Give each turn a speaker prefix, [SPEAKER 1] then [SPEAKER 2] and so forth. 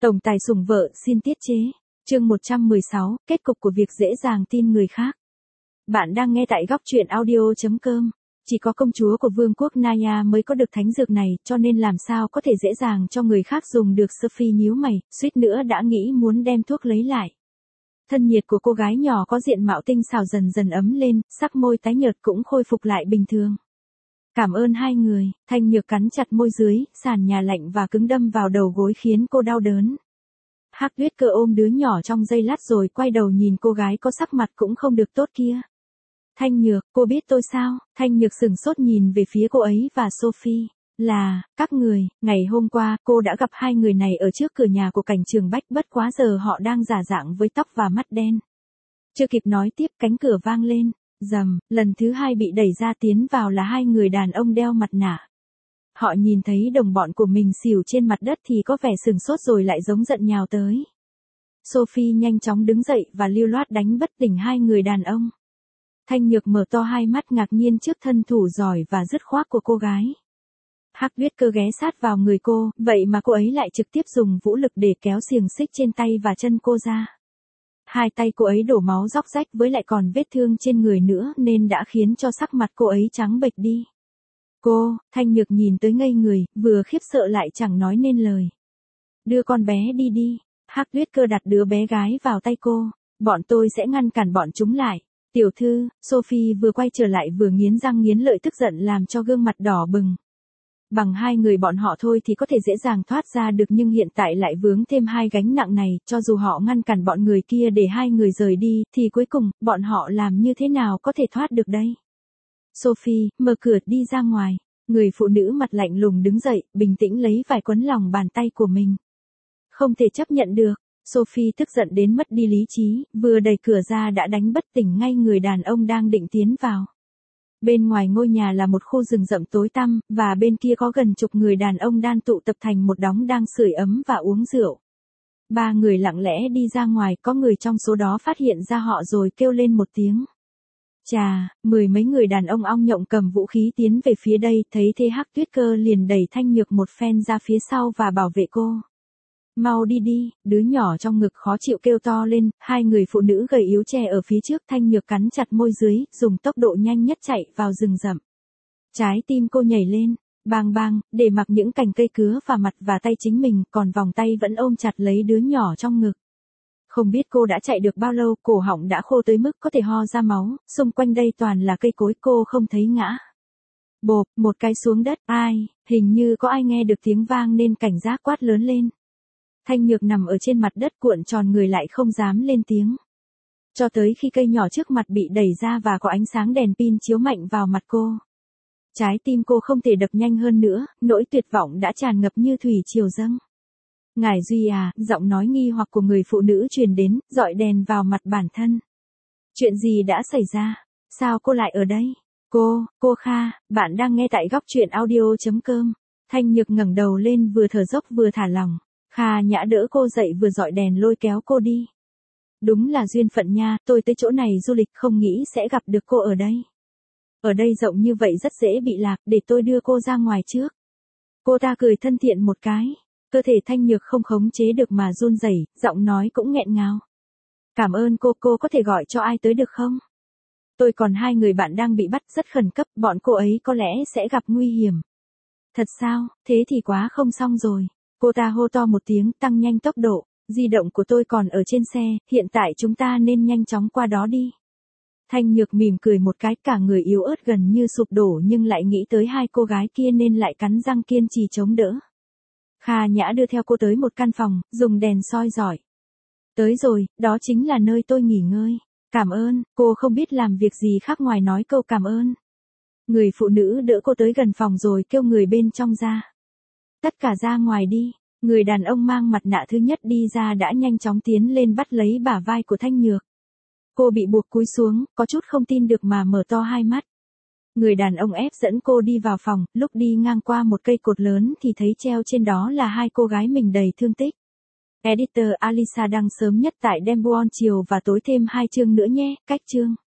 [SPEAKER 1] Tổng tài sủng vợ xin tiết chế. Chương 116, kết cục của việc dễ dàng tin người khác. Bạn đang nghe tại góc truyện audio.com. Chỉ có công chúa của vương quốc Naya mới có được thánh dược này, cho nên làm sao có thể dễ dàng cho người khác dùng được. Sophie nhíu mày, suýt nữa đã nghĩ muốn đem thuốc lấy lại. Thân nhiệt của cô gái nhỏ có diện mạo tinh xảo dần dần ấm lên, sắc môi tái nhợt cũng khôi phục lại bình thường. Cảm ơn hai người. Thanh Nhược cắn chặt môi dưới, sàn nhà lạnh và cứng đâm vào đầu gối khiến cô đau đớn. Hắc Tuyết Cơ ôm đứa nhỏ trong giây lát rồi quay đầu nhìn cô gái có sắc mặt cũng không được tốt kia. Thanh Nhược, cô biết tôi sao? Thanh Nhược sửng sốt nhìn về phía cô ấy và Sophie. Các người, ngày hôm qua, cô đã gặp hai người này ở trước cửa nhà của Cảnh Trường Bách, bất quá giờ họ đang giả dạng với tóc và mắt đen. Chưa kịp nói tiếp, cánh cửa vang lên. Rầm, lần thứ hai bị đẩy ra, tiến vào là hai người đàn ông đeo mặt nạ. Họ nhìn thấy đồng bọn của mình xỉu trên mặt đất thì có vẻ sừng sốt rồi lại giống giận nhào tới. Sophie nhanh chóng đứng dậy và lưu loát đánh bất tỉnh hai người đàn ông. Thanh Nhược mở to hai mắt ngạc nhiên trước thân thủ giỏi và dứt khoát của cô gái. Hắc Tuyết Cơ ghé sát vào người cô, vậy mà cô ấy lại trực tiếp dùng vũ lực để kéo xiềng xích trên tay và chân cô ra. Hai tay cô ấy đổ máu róc rách với lại còn vết thương trên người nữa nên đã khiến cho sắc mặt cô ấy trắng bệch đi. Thanh Nhược nhìn tới ngây người, vừa khiếp sợ lại chẳng nói nên lời. Đưa con bé đi đi. Hắc Tuyết Cơ đặt đứa bé gái vào tay cô. Bọn tôi sẽ ngăn cản bọn chúng lại. Tiểu thư, Sophie vừa quay trở lại vừa nghiến răng nghiến lợi tức giận làm cho gương mặt đỏ bừng. Bằng hai người bọn họ thôi thì có thể dễ dàng thoát ra được, nhưng hiện tại lại vướng thêm hai gánh nặng này, cho dù họ ngăn cản bọn người kia để hai người rời đi, thì cuối cùng, bọn họ làm như thế nào có thể thoát được đây? Sophie, mở cửa đi ra ngoài. Người phụ nữ mặt lạnh lùng đứng dậy, bình tĩnh lấy vải quấn lòng bàn tay của mình. Không thể chấp nhận được. Sophie tức giận đến mất đi lý trí, vừa đẩy cửa ra đã đánh bất tỉnh ngay người đàn ông đang định tiến vào. Bên ngoài ngôi nhà là một khu rừng rậm tối tăm, và bên kia có gần chục người đàn ông đang tụ tập thành một đống đang sưởi ấm và uống rượu. Ba người lặng lẽ đi ra ngoài, có người trong số đó phát hiện ra họ rồi kêu lên một tiếng. Chà, mười mấy người đàn ông ong nhộng cầm vũ khí tiến về phía đây, thấy thế Hắc Tuyết Cơ liền đẩy Thanh Nhược một phen ra phía sau và bảo vệ cô. Mau đi đi, đứa nhỏ trong ngực khó chịu kêu to lên, hai người phụ nữ gầy yếu che ở phía trước. Thanh Nhược cắn chặt môi dưới, dùng tốc độ nhanh nhất chạy vào rừng rậm. Trái tim cô nhảy lên, bang bang, để mặc những cành cây cứa vào mặt và tay chính mình, còn vòng tay vẫn ôm chặt lấy đứa nhỏ trong ngực. Không biết cô đã chạy được bao lâu, cổ họng đã khô tới mức có thể ho ra máu, xung quanh đây toàn là cây cối, cô không thấy ngã. Bộp, một cái xuống đất, hình như có ai nghe được tiếng vang nên cảnh giác quát lớn lên. Thanh Nhược nằm ở trên mặt đất cuộn tròn người lại không dám lên tiếng. Cho tới khi cây nhỏ trước mặt bị đẩy ra và có ánh sáng đèn pin chiếu mạnh vào mặt cô. Trái tim cô không thể đập nhanh hơn nữa, nỗi tuyệt vọng đã tràn ngập như thủy triều dâng. Ngài Duy à, giọng nói nghi hoặc của người phụ nữ truyền đến, dọi đèn vào mặt bản thân. Chuyện gì đã xảy ra? Sao cô lại ở đây? Cô Kha, bạn đang nghe tại góc truyện audio.com. Thanh Nhược ngẩng đầu lên vừa thở dốc vừa thả lỏng. Kha Nhã đỡ cô dậy vừa dọi đèn lôi kéo cô đi. Đúng là duyên phận nha, tôi tới chỗ này du lịch không nghĩ sẽ gặp được cô ở đây. Ở đây rộng như vậy rất dễ bị lạc, để tôi đưa cô ra ngoài trước. Cô ta cười thân thiện một cái. Cơ thể Thanh Nhược không khống chế được mà run rẩy, giọng nói cũng nghẹn ngào. Cảm ơn cô có thể gọi cho ai tới được không? Tôi còn hai người bạn đang bị bắt rất khẩn cấp, bọn cô ấy có lẽ sẽ gặp nguy hiểm. Thật sao, thế thì quá không xong rồi. Cô ta hô to một tiếng, tăng nhanh tốc độ. Di động của tôi còn ở trên xe, hiện tại chúng ta nên nhanh chóng qua đó đi. Thanh Nhược mỉm cười một cái, cả người yếu ớt gần như sụp đổ nhưng lại nghĩ tới hai cô gái kia nên lại cắn răng kiên trì chống đỡ. Kha Nhã đưa theo cô tới một căn phòng, dùng đèn soi rọi. Tới rồi, đó chính là nơi tôi nghỉ ngơi. Cảm ơn, cô không biết làm việc gì khác ngoài nói câu cảm ơn. Người phụ nữ đỡ cô tới gần phòng rồi kêu người bên trong ra. Tất cả ra ngoài đi. Người đàn ông mang mặt nạ thứ nhất đi ra đã nhanh chóng tiến lên bắt lấy bả vai của Thanh Nhược. Cô bị buộc cúi xuống, có chút không tin được mà mở to hai mắt. Người đàn ông ép dẫn cô đi vào phòng, lúc đi ngang qua một cây cột lớn thì thấy treo trên đó là hai cô gái mình đầy thương tích. Editor Alisa đăng sớm nhất tại Dembuon chiều và tối thêm 2 chương nữa nhé, cách chương.